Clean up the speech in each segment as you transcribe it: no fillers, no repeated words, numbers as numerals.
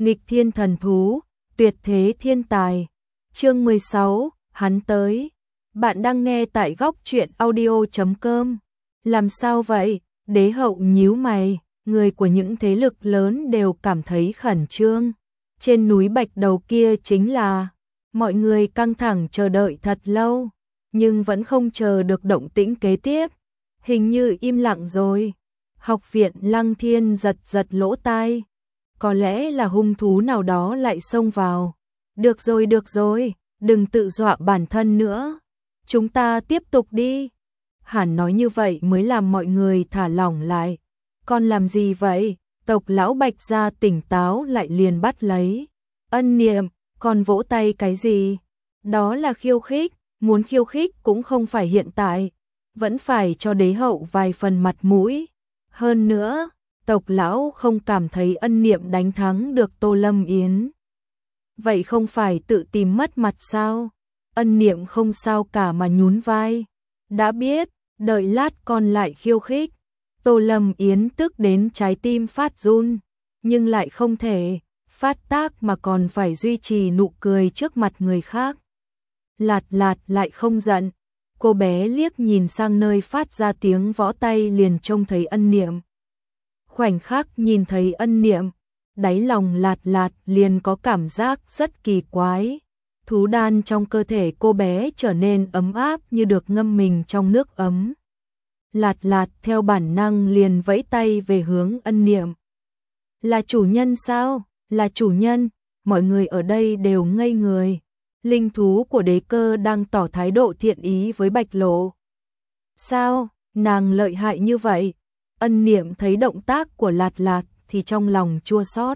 Nghịch thiên thần thú, tuyệt thế thiên tài. Chương 16, hắn tới. Bạn đang nghe tại góc truyện audio.com. Làm sao vậy? Đế hậu nhíu mày, người của những thế lực lớn đều cảm thấy khẩn trương. Trên núi Bạch Đầu kia chính là, mọi người căng thẳng chờ đợi thật lâu, nhưng vẫn không chờ được động tĩnh kế tiếp. Hình như im lặng rồi. Học viện Lăng Thiên giật giật lỗ tai. Có lẽ là hung thú nào đó lại xông vào. Được rồi, đừng tự dọa bản thân nữa. Chúng ta tiếp tục đi. Hẳn nói như vậy mới làm mọi người thả lỏng lại. Con làm gì vậy? Tộc lão Bạch gia tỉnh táo lại liền bắt lấy. Ân Niệm, con vỗ tay cái gì? Đó là khiêu khích, muốn khiêu khích cũng không phải hiện tại. Vẫn phải cho đế hậu vài phần mặt mũi. Hơn nữa, tộc lão không cảm thấy Ân Niệm đánh thắng được Tô Lâm Yến. Vậy không phải tự tìm mất mặt sao? Ân Niệm không sao cả mà nhún vai. Đã biết, đợi lát con lại khiêu khích. Tô Lâm Yến tức đến trái tim phát run, nhưng lại không thể phát tác mà còn phải duy trì nụ cười trước mặt người khác. Lạt Lạt lại không giận. Cô bé liếc nhìn sang nơi phát ra tiếng võ tay liền trông thấy Ân Niệm. Khoảnh khắc nhìn thấy Ân Niệm, đáy lòng Lạt Lạt liền có cảm giác rất kỳ quái. Thú đan trong cơ thể cô bé trở nên ấm áp như được ngâm mình trong nước ấm. Lạt Lạt theo bản năng liền vẫy tay về hướng Ân Niệm. Là chủ nhân sao? Là chủ nhân, mọi người ở đây đều ngây người. Linh thú của Đế Cơ đang tỏ thái độ thiện ý với Bạch Lộ. Sao, nàng lợi hại như vậy? Ân Niệm thấy động tác của Lạt Lạt thì trong lòng chua xót.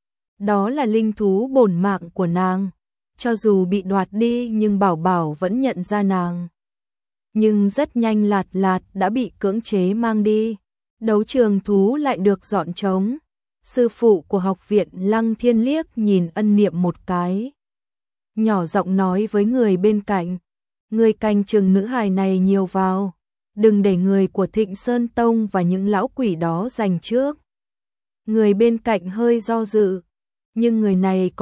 Đó là linh thú bổn mạng của nàng, cho dù bị đoạt đi nhưng Bảo Bảo vẫn nhận ra nàng. Nhưng rất nhanh Lạt Lạt đã bị cưỡng chế mang đi. Đấu trường thú lại được dọn trống. Sư phụ của học viện Lăng Thiên liếc nhìn Ân Niệm một cái, nhỏ giọng nói với người bên cạnh, người canh chừng nữ hài này nhiều vào, đừng để người của Thịnh Sơn Tông và những lão quỷ đó giành trước. Người bên cạnh hơi do dự, nhưng người này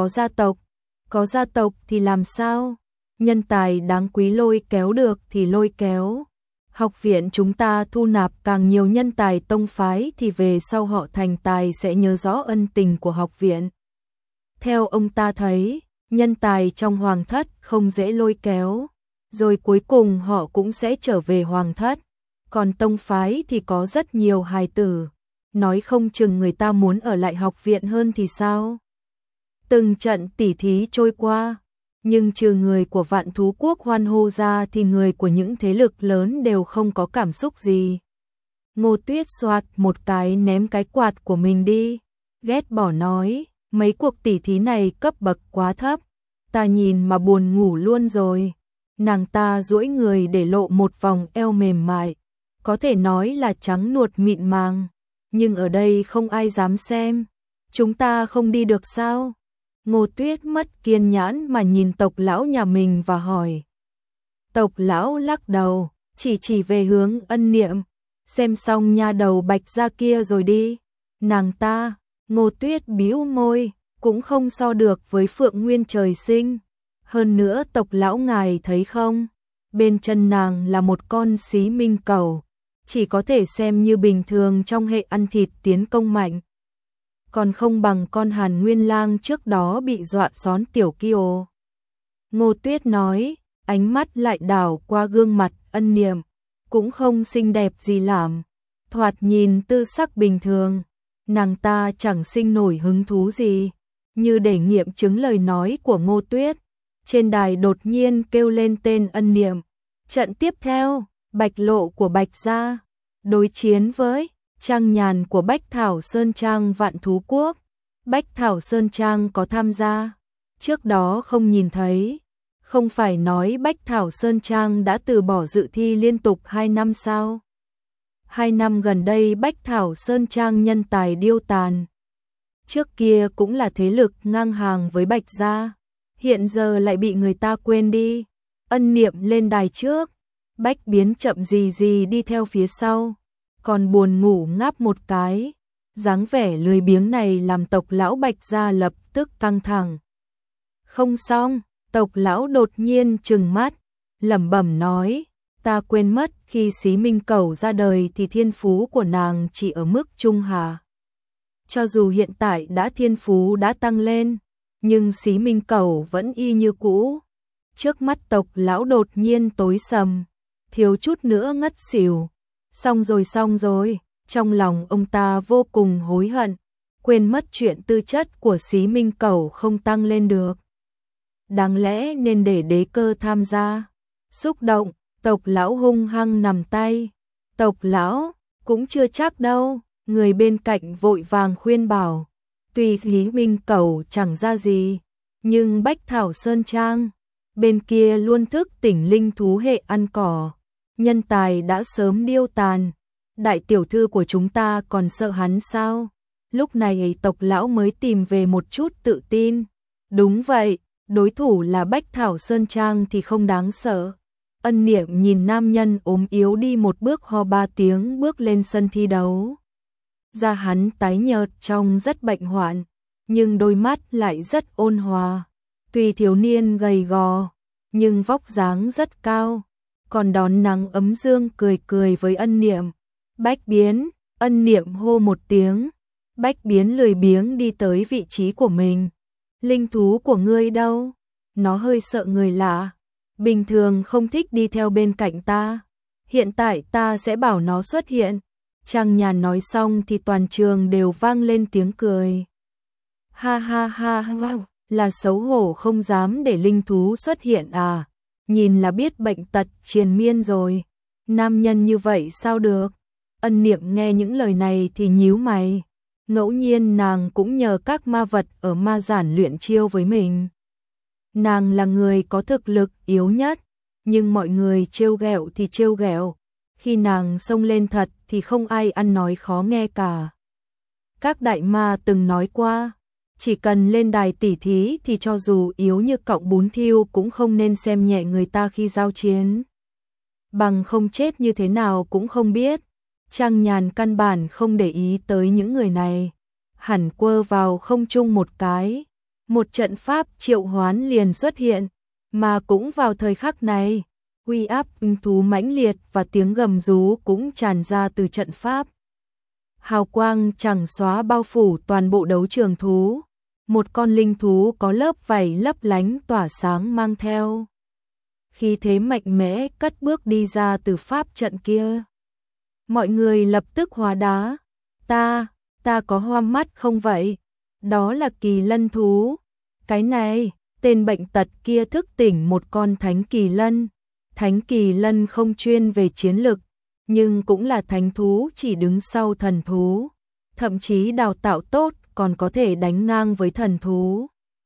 có gia tộc thì làm sao? Nhân tài đáng quý lôi kéo được thì lôi kéo. Học viện chúng ta thu nạp càng nhiều nhân tài tông phái thì về sau họ thành tài sẽ nhớ rõ ân tình của học viện. Theo ông ta thấy, nhân tài trong hoàng thất không dễ lôi kéo, rồi cuối cùng họ cũng sẽ trở về hoàng thất. Còn tông phái thì có rất nhiều hài tử, nói không chừng người ta muốn ở lại học viện hơn thì sao? Từng trận tỉ thí trôi qua, nhưng trừ người của Vạn Thú Quốc hoan hô ra thì người của những thế lực lớn đều không có cảm xúc gì. Ngô Tuyết xoạt một cái ném cái quạt của mình đi, ghét bỏ nói, mấy cuộc tỉ thí này cấp bậc quá thấp, ta nhìn mà buồn ngủ luôn rồi. Nàng ta duỗi người để lộ một vòng eo mềm mại, có thể nói là trắng nuột mịn màng, nhưng ở đây không ai dám xem. Chúng ta không đi được sao? Ngô Tuyết mất kiên nhẫn mà nhìn tộc lão nhà mình và hỏi. Tộc lão lắc đầu, chỉ về hướng Ân Niệm, xem xong nha đầu Bạch gia kia rồi đi. Nàng ta, Ngô Tuyết bĩu môi, cũng không so được với Phượng Nguyên trời sinh. Hơn nữa tộc lão ngài thấy không, bên chân nàng là một con xí minh cẩu, chỉ có thể xem như bình thường trong hệ ăn thịt tiến công mạnh. Còn không bằng con Hàn Nguyên Lang trước đó bị dọa xón tiểu kiều. Ngô Tuyết nói, ánh mắt lại đảo qua gương mặt Ân Niệm, cũng không xinh đẹp gì làm, thoạt nhìn tư sắc bình thường. Nàng ta chẳng sinh nổi hứng thú gì. Như để nghiệm chứng lời nói của Ngô Tuyết, trên đài đột nhiên kêu lên tên Ân Niệm. Trận tiếp theo, Bạch Lộ của Bạch gia đối chiến với Trang Nhàn của Bách Thảo Sơn Trang Vạn Thú Quốc. Bách Thảo Sơn Trang có tham gia, trước đó không nhìn thấy. Không phải nói Bách Thảo Sơn Trang đã từ bỏ dự thi liên tục 2 năm sao? 2 năm gần đây Bách Thảo Sơn Trang nhân tài điêu tàn. Trước kia cũng là thế lực ngang hàng với Bạch gia, hiện giờ lại bị người ta quên đi. Ân Niệm lên đài trước, Bách Biến chậm gì đi theo phía sau, còn buồn ngủ ngáp một cái. Dáng vẻ lười biếng này làm tộc lão Bạch gia lập tức tức căng thẳng. Không xong, Tộc lão đột nhiên trừng mắt, lẩm bẩm nói, ta quên mất khi Xí Minh Cẩu ra đời thì thiên phú của nàng chỉ ở mức trung hạ. Cho dù hiện tại đã thiên phú đã tăng lên, nhưng Xí Minh Cẩu vẫn y như cũ. Trước mắt Tộc lão đột nhiên tối sầm, thiếu chút nữa ngất xỉu. Xong rồi, trong lòng ông ta vô cùng hối hận, quên mất chuyện tư chất của Xí Minh Cẩu không tăng lên được. Đáng lẽ nên để Đế Cơ tham gia. Xúc động, Tộc lão hung hăng nằm tay. Tộc lão, cũng chưa chắc đâu, người bên cạnh vội vàng khuyên bảo. Tuy Xí Minh Cẩu chẳng ra gì, nhưng Bách Thảo Sơn Trang, bên kia luôn thức tỉnh linh thú hệ ăn cỏ. Nhân tài đã sớm điêu tàn. Đại tiểu thư của chúng ta còn sợ hắn sao? Lúc này Tộc lão mới tìm về một chút tự tin. Đúng vậy, đối thủ là Bách Thảo Sơn Trang thì không đáng sợ. Ân Niệm nhìn nam nhân ốm yếu đi một bước ho 3 tiếng bước lên sân thi đấu. Da hắn tái nhợt trông rất bệnh hoạn, nhưng đôi mắt lại rất ôn hòa. Tuy thiếu niên gầy gò, nhưng vóc dáng rất cao. Còn đón nắng ấm dương cười cười với Ân Niệm. Bách Biến, Ân Niệm hô một tiếng. Bách Biến lười biếng đi tới vị trí của mình. Linh thú của ngươi đâu? Nó hơi sợ người lạ. Bình thường không thích đi theo bên cạnh ta. Hiện tại ta sẽ bảo nó xuất hiện. Trang Nhàn nói xong thì toàn trường đều vang lên tiếng cười. Ha ha ha ha, là xấu hổ không dám để linh thú xuất hiện à? Nhìn là biết bệnh tật triền miên rồi. Nam nhân như vậy sao được? Ân Niệm nghe những lời này thì nhíu mày. Ngẫu nhiên nàng cũng nhờ các ma vật ở ma giản luyện chiêu với mình. Nàng là người có thực lực yếu nhất, nhưng mọi người trêu ghẹo thì trêu ghẹo. Khi nàng xông lên thật thì không ai ăn nói khó nghe cả. Các đại ma từng nói qua, chỉ cần lên đài tỉ thí thì cho dù yếu như cọng bún thiêu cũng không nên xem nhẹ người ta khi giao chiến. Bằng không chết như thế nào cũng không biết. Trang Nhàn căn bản không để ý tới những người này. Hẳn quơ vào không trung một cái. Một trận pháp triệu hoán liền xuất hiện. Mà cũng vào thời khắc này, uy áp linh thú mãnh liệt và tiếng gầm rú cũng tràn ra từ trận pháp. Hào quang chẳng xóa bao phủ toàn bộ đấu trường thú. Một con linh thú có lớp vảy lấp lánh tỏa sáng mang theo. Khi thế mạnh mẽ cất bước đi ra từ pháp trận kia. Mọi người lập tức hóa đá. Ta có hoa mắt không vậy? Đó là kỳ lân thú. Cái này, tên bệnh tật kia thức tỉnh một con thánh kỳ lân. Thánh kỳ lân không chuyên về chiến lực, nhưng cũng là thánh thú chỉ đứng sau thần thú. Thậm chí đào tạo tốt còn có thể đánh ngang với thần thú.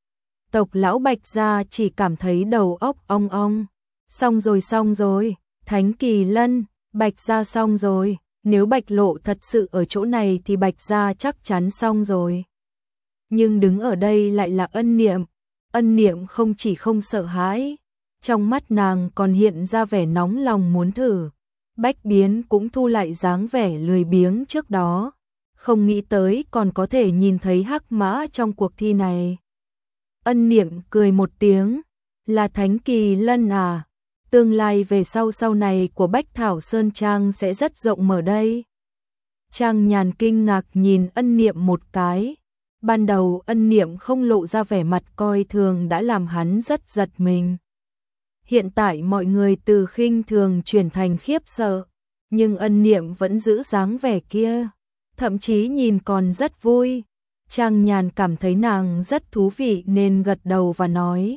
Tộc lão Bạch gia chỉ cảm thấy đầu óc ong ong. Xong rồi, thánh kỳ lân, Bạch gia xong rồi. Nếu Bạch Lộ thật sự ở chỗ này thì Bạch gia chắc chắn xong rồi. Nhưng đứng ở đây lại là Ân Niệm. Ân Niệm không chỉ không sợ hãi, trong mắt nàng còn hiện ra vẻ nóng lòng muốn thử. Bách Biến cũng thu lại dáng vẻ lười biếng trước đó. Không nghĩ tới còn có thể nhìn thấy hắc mã trong cuộc thi này. Ân Niệm cười một tiếng. Là thánh kỳ lân à? Tương lai về sau này của Bách Thảo Sơn Trang sẽ rất rộng mở đây. Trang Nhàn kinh ngạc nhìn Ân Niệm một cái. Ban đầu Ân Niệm không lộ ra vẻ mặt coi thường đã làm hắn rất giật mình. Hiện tại mọi người từ khinh thường chuyển thành khiếp sợ, nhưng Ân Niệm vẫn giữ dáng vẻ kia, thậm chí nhìn còn rất vui. Trang Nhàn cảm thấy nàng rất thú vị nên gật đầu và nói: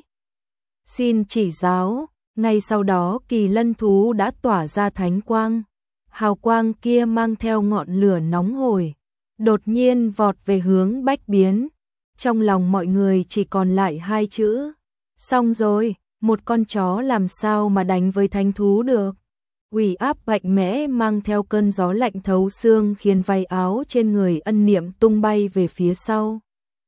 "Xin chỉ giáo." Ngay sau đó kỳ lân thú đã tỏa ra thánh quang. Hào quang kia mang theo ngọn lửa nóng hổi, đột nhiên vọt về hướng Bách Biến. Trong lòng mọi người chỉ còn lại hai chữ: xong rồi. Một con chó làm sao mà đánh với thánh thú được. Uy áp mạnh mẽ mang theo cơn gió lạnh thấu xương khiến váy áo trên người Ân Niệm tung bay về phía sau.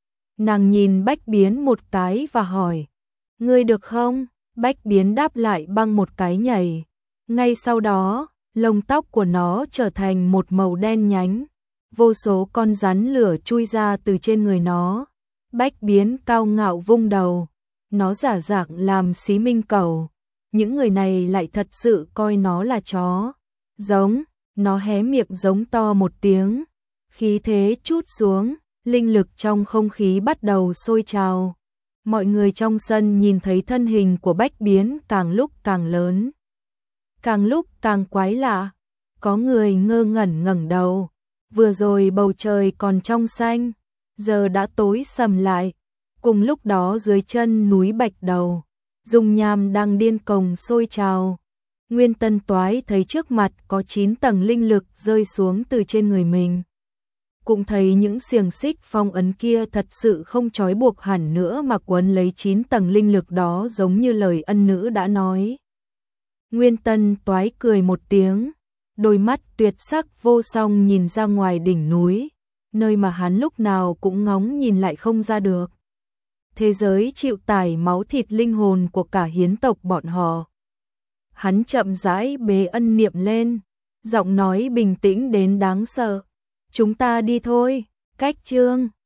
Nàng nhìn Bách Biến một cái và hỏi: "Ngươi được không?" Bách Biến đáp lại bằng một cái nhảy. Ngay sau đó, lông tóc của nó trở thành một màu đen nhánh. Vô số con rắn lửa chui ra từ trên người nó. Bách Biến cao ngạo vung đầu, nó giả dạng làm xí minh cầu, những người này lại thật sự coi nó là chó. Giống, nó hé miệng giống to một tiếng, khí thế trút xuống, linh lực trong không khí bắt đầu sôi trào. Mọi người trong sân nhìn thấy thân hình của Bách Biến càng lúc càng lớn, càng lúc càng quái lạ. Có người ngơ ngẩn ngẩng đầu, vừa rồi bầu trời còn trong xanh, giờ đã tối sầm lại. Cùng lúc đó dưới chân núi Bạch Đầu, dung nham đang điên cuồng sôi trào. Nguyên Tân Toái thấy trước mặt có 9 tầng linh lực rơi xuống từ trên người mình. Cũng thấy những xiềng xích phong ấn kia thật sự không trói buộc hẳn nữa mà quấn lấy 9 tầng linh lực đó giống như lời ân nữ đã nói. Nguyên Tân Toái cười một tiếng, đôi mắt tuyệt sắc vô song nhìn ra ngoài đỉnh núi, nơi mà hắn lúc nào cũng ngóng nhìn lại không ra được. Thế giới chịu tải máu thịt linh hồn của cả hiến tộc bọn họ. Hắn chậm rãi bế ân niệm lên, giọng nói bình tĩnh đến đáng sợ. Chúng ta đi thôi, cách chương.